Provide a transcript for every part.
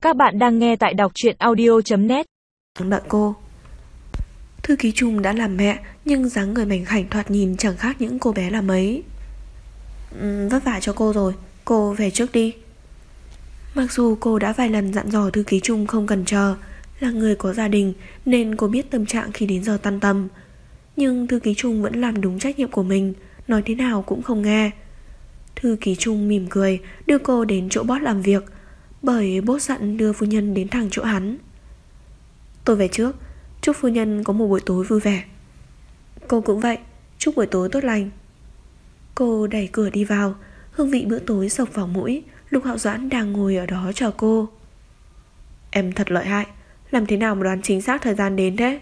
Các bạn đang nghe tại đọc truyện audio.net. Đợi cô. Thư ký Trung đã làm mẹ, nhưng dáng người mảnh khảnh thoạt nhìn chẳng khác những cô bé là mấy. Vất vả cho cô rồi, cô về trước đi. Mặc dù cô đã vài lần dặn dò thư ký Trung không cần chờ, là người có gia đình nên cô biết tâm trạng khi đến giờ tan tầm, nhưng thư ký Trung vẫn làm đúng trách nhiệm của mình, nói thế nào cũng không nghe. Thư ký Trung mỉm cười đưa cô đến chỗ boss làm việc, bởi boss dặn đưa phu nhân đến thẳng chỗ hắn. Tôi về trước, chúc phu nhân có một buổi tối vui vẻ. Cô cũng vậy, chúc buổi tối tốt lành. Cô đẩy cửa đi vào, hương vị bữa tối xộc vào mũi. Lục Hạo Doãn đang ngồi ở đó chờ cô. Em thật lợi hại, làm thế nào mà đoán chính xác thời gian đến thế?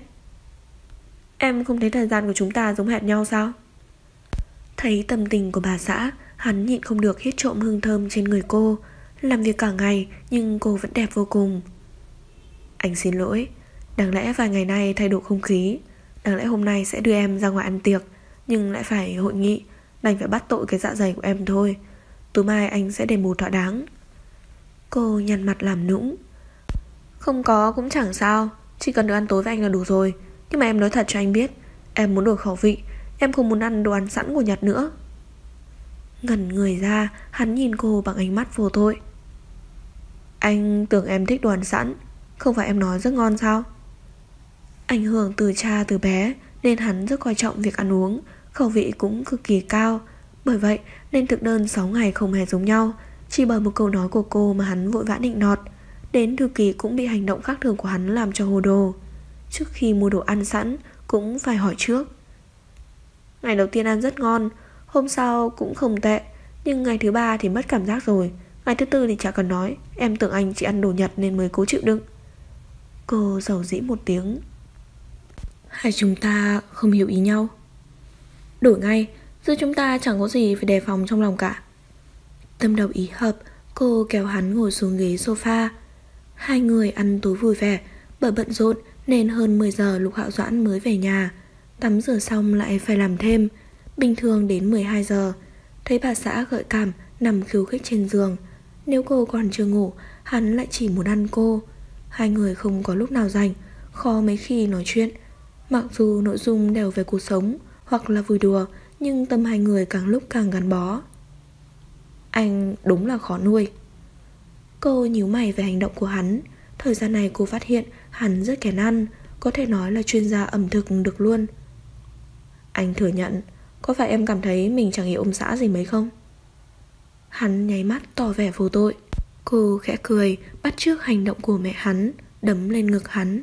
Em không thấy thời gian của chúng ta giống hệt nhau sao? Thấy tâm tình của bà xã, hắn nhịn không được hít trộm hương thơm trên người cô. Làm việc cả ngày nhưng cô vẫn đẹp vô cùng. Anh xin lỗi, đáng lẽ vài ngày nay thay đổi không khí, đáng lẽ hôm nay sẽ đưa em ra ngoài ăn tiệc, nhưng lại phải hội nghị, đành phải bắt tội cái dạ dày của em thôi. Tối mai anh sẽ đền bù thỏa đáng. Cô nhăn mặt làm nũng. Không có cũng chẳng sao, chỉ cần được ăn tối với anh là đủ rồi. Nhưng mà em nói thật cho anh biết, em muốn đổi khẩu vị, em không muốn ăn đồ ăn sẵn của Nhật nữa. Ngẩn người ra, hắn nhìn cô bằng ánh mắt vô tội. Anh tưởng em thích đồ ăn sẵn, không phải em nói rất ngon sao? Ảnh hưởng từ cha từ bé nên hắn rất coi trọng việc ăn uống, khẩu vị cũng cực kỳ cao. Bởi vậy nên thực đơn 6 ngày không hề giống nhau. Chỉ bởi một câu nói của cô mà hắn vội vã nịnh nọt. Đến thư ký cũng bị hành động khác thường của hắn làm cho hồ đồ. Trước khi mua đồ ăn sẵn cũng phải hỏi trước. Ngày đầu tiên ăn rất ngon, hôm sau cũng không tệ, nhưng ngày thứ 3 thì mất cảm giác rồi. Ngày thứ 4 thì chả cần nói, em tưởng anh chỉ ăn đồ Nhật nên mới cố chịu đựng. Cô dầu dĩ một tiếng. Hai chúng ta không hiểu ý nhau. Đổi ngay, giữa chúng ta chẳng có gì phải đề phòng trong lòng cả. Tâm đầu ý hợp, cô kéo hắn ngồi xuống ghế sofa. Hai người ăn tối vui vẻ. Bởi bận rộn nên hơn 10 giờ Lục Hạo Doãn mới về nhà. Tắm rửa xong lại phải làm thêm. Bình thường đến 12 giờ. Thấy bà xã gợi cảm nằm khiêu khích trên giường. Nếu cô còn chưa ngủ, hắn lại chỉ muốn ăn cô. Hai người không có lúc nào rảnh, khó mấy khi nói chuyện. Mặc dù nội dung đều về cuộc sống hoặc là vui đùa, nhưng tâm hai người càng lúc càng gắn bó. Anh đúng là khó nuôi. Cô nhíu mày về hành động của hắn. Thời gian này cô phát hiện hắn rất kén ăn, có thể nói là chuyên gia ẩm thực được luôn. Anh thừa nhận, có phải em cảm thấy mình chẳng hiểu ông xã gì mấy không? Hắn nháy mắt tỏ vẻ vô tội. Cô khẽ cười, bắt chước hành động của mẹ hắn, đấm lên ngực hắn.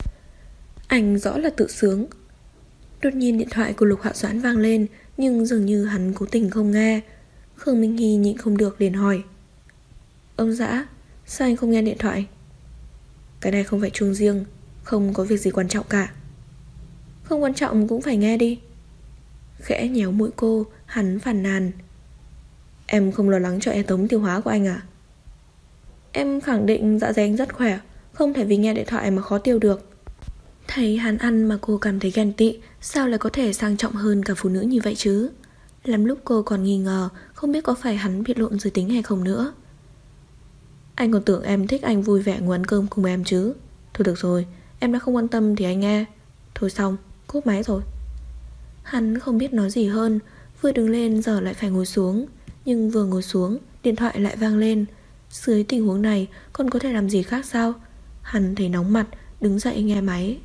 Anh rõ là tự sướng. Đột nhiên điện thoại của Lục Hạo Doãn vang lên, nhưng dường như hắn cố tình không nghe. Khương Minh Hy nhịn không được liền hỏi. Ông xã, sao anh không nghe điện thoại? Cái này không phải chuông riêng, không có việc gì quan trọng cả. Không quan trọng cũng phải nghe đi. Khẽ nhéo mũi cô, hắn phàn nàn. Em không lo lắng cho hệ thống tiêu hóa của anh à? Em khẳng định dạ dày anh rất khỏe, không thể vì nghe điện thoại mà khó tiêu được. Thấy hắn ăn mà cô cảm thấy ghen tị, sao lại có thể sang trọng hơn cả phụ nữ như vậy chứ? Lắm lúc cô còn nghi ngờ, không biết có phải hắn biện luận giới tính hay không nữa. Anh còn tưởng em thích anh vui vẻ ngồi ăn cơm cùng em chứ. Thôi được rồi, em đã không quan tâm thì anh nghe. Thôi xong, cúp máy rồi. Hắn không biết nói gì hơn, vừa đứng lên giờ lại phải ngồi xuống. Nhưng vừa ngồi xuống, điện thoại lại vang lên. Dưới tình huống này còn có thể làm gì khác sao? Hắn thấy nóng mặt, đứng dậy nghe máy.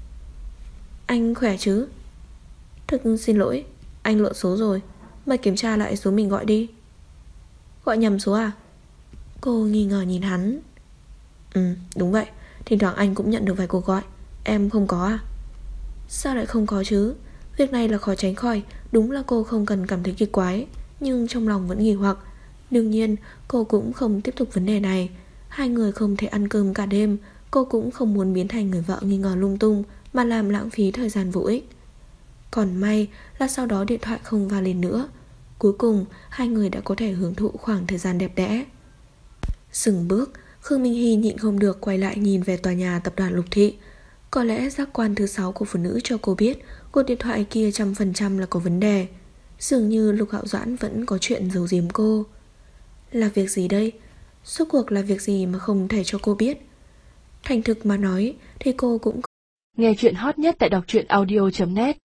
Anh khỏe chứ? Thực xin lỗi, anh lộn số rồi. Mày kiểm tra lại số mình gọi đi. Gọi nhầm số à? Cô nghi ngờ nhìn hắn. Đúng vậy, thỉnh thoảng anh cũng nhận được vài cuộc gọi. Em không có à? Sao lại không có chứ? Việc này là khó tránh khỏi. Đúng là cô không cần cảm thấy kỳ quái, nhưng trong lòng vẫn nghi hoặc. Đương nhiên cô cũng không tiếp tục vấn đề này. Hai người không thể ăn cơm cả đêm. Cô cũng không muốn biến thành người vợ nghi ngờ lung tung mà làm lãng phí thời gian vô ích. Còn may là sau đó điện thoại không vang lên nữa. Cuối cùng hai người đã có thể hưởng thụ khoảng thời gian đẹp đẽ. Dừng bước, Khương Minh Hy nhịn không được quay lại nhìn về tòa nhà tập đoàn Lục Thị. Có lẽ giác quan thứ 6 của phụ nữ cho cô biết cuộc điện thoại kia 100% là có vấn đề. Dường như Lục Hạo Doãn vẫn có chuyện giấu giếm cô. Là việc gì đây? Suốt cuộc là việc gì mà không thể cho cô biết? Thành thực mà nói thì cô cũng Nghe chuyện hot nhất tại đọc truyện audio.net